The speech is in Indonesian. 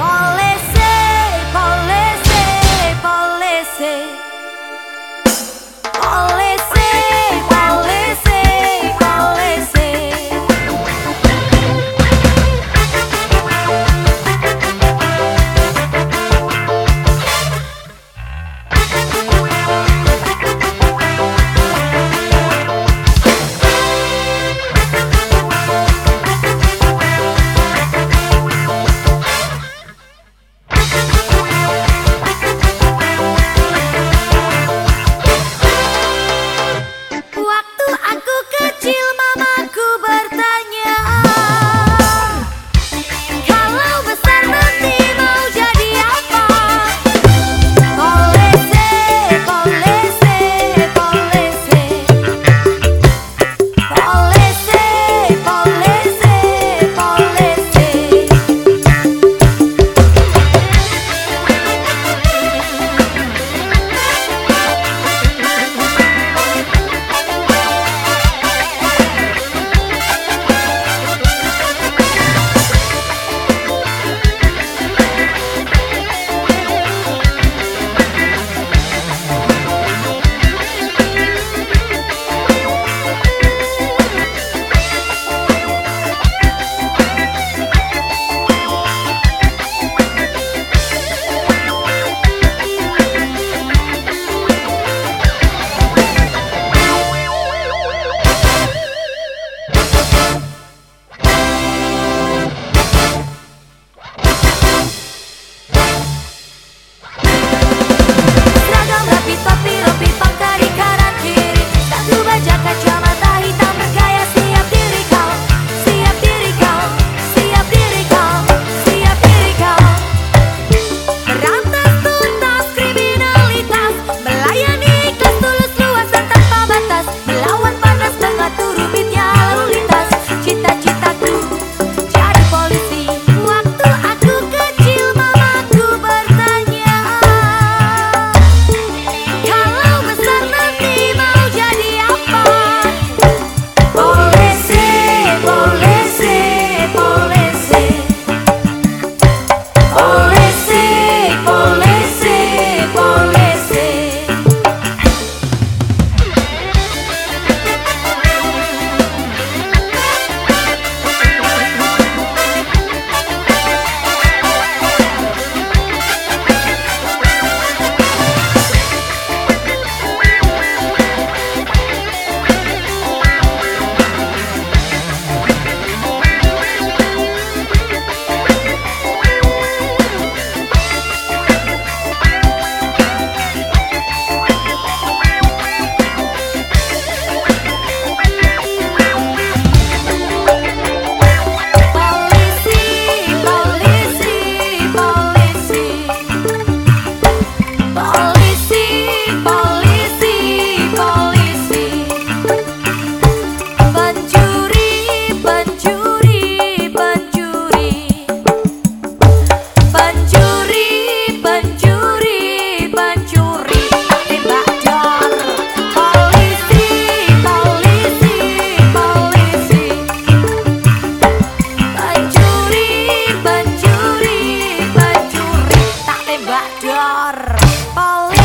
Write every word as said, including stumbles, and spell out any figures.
Polisi, polisi, polisi. Polisi, polisi, polisi. Waktu aku kecil mamaku bertanya, kalau besar nanti mau jadi apa? Polisi, polisi, polisi. Polisi, polisi, polisi. Seragam rapi, topi, rompi, pangkat di kanan kiri. Satu baja kacamata hitam bergaya. Siap diri kau, siap diri kau, siap diri kau, siap diri kau. Berantas tuntas kriminalitas, melayani ikhlas tulus luas dan tanpa batas. Melawan panas mengatur rumitnya lalu lintas. Cita-citaku jadi polisi. Waktu aku kecil mamaku bertanya, kalau besar nanti mau jadi apa? Polisi, polisi, polisi. Polisi, polisi, polisi. Pencuri, pencuri, tak tembak dor. Polisi.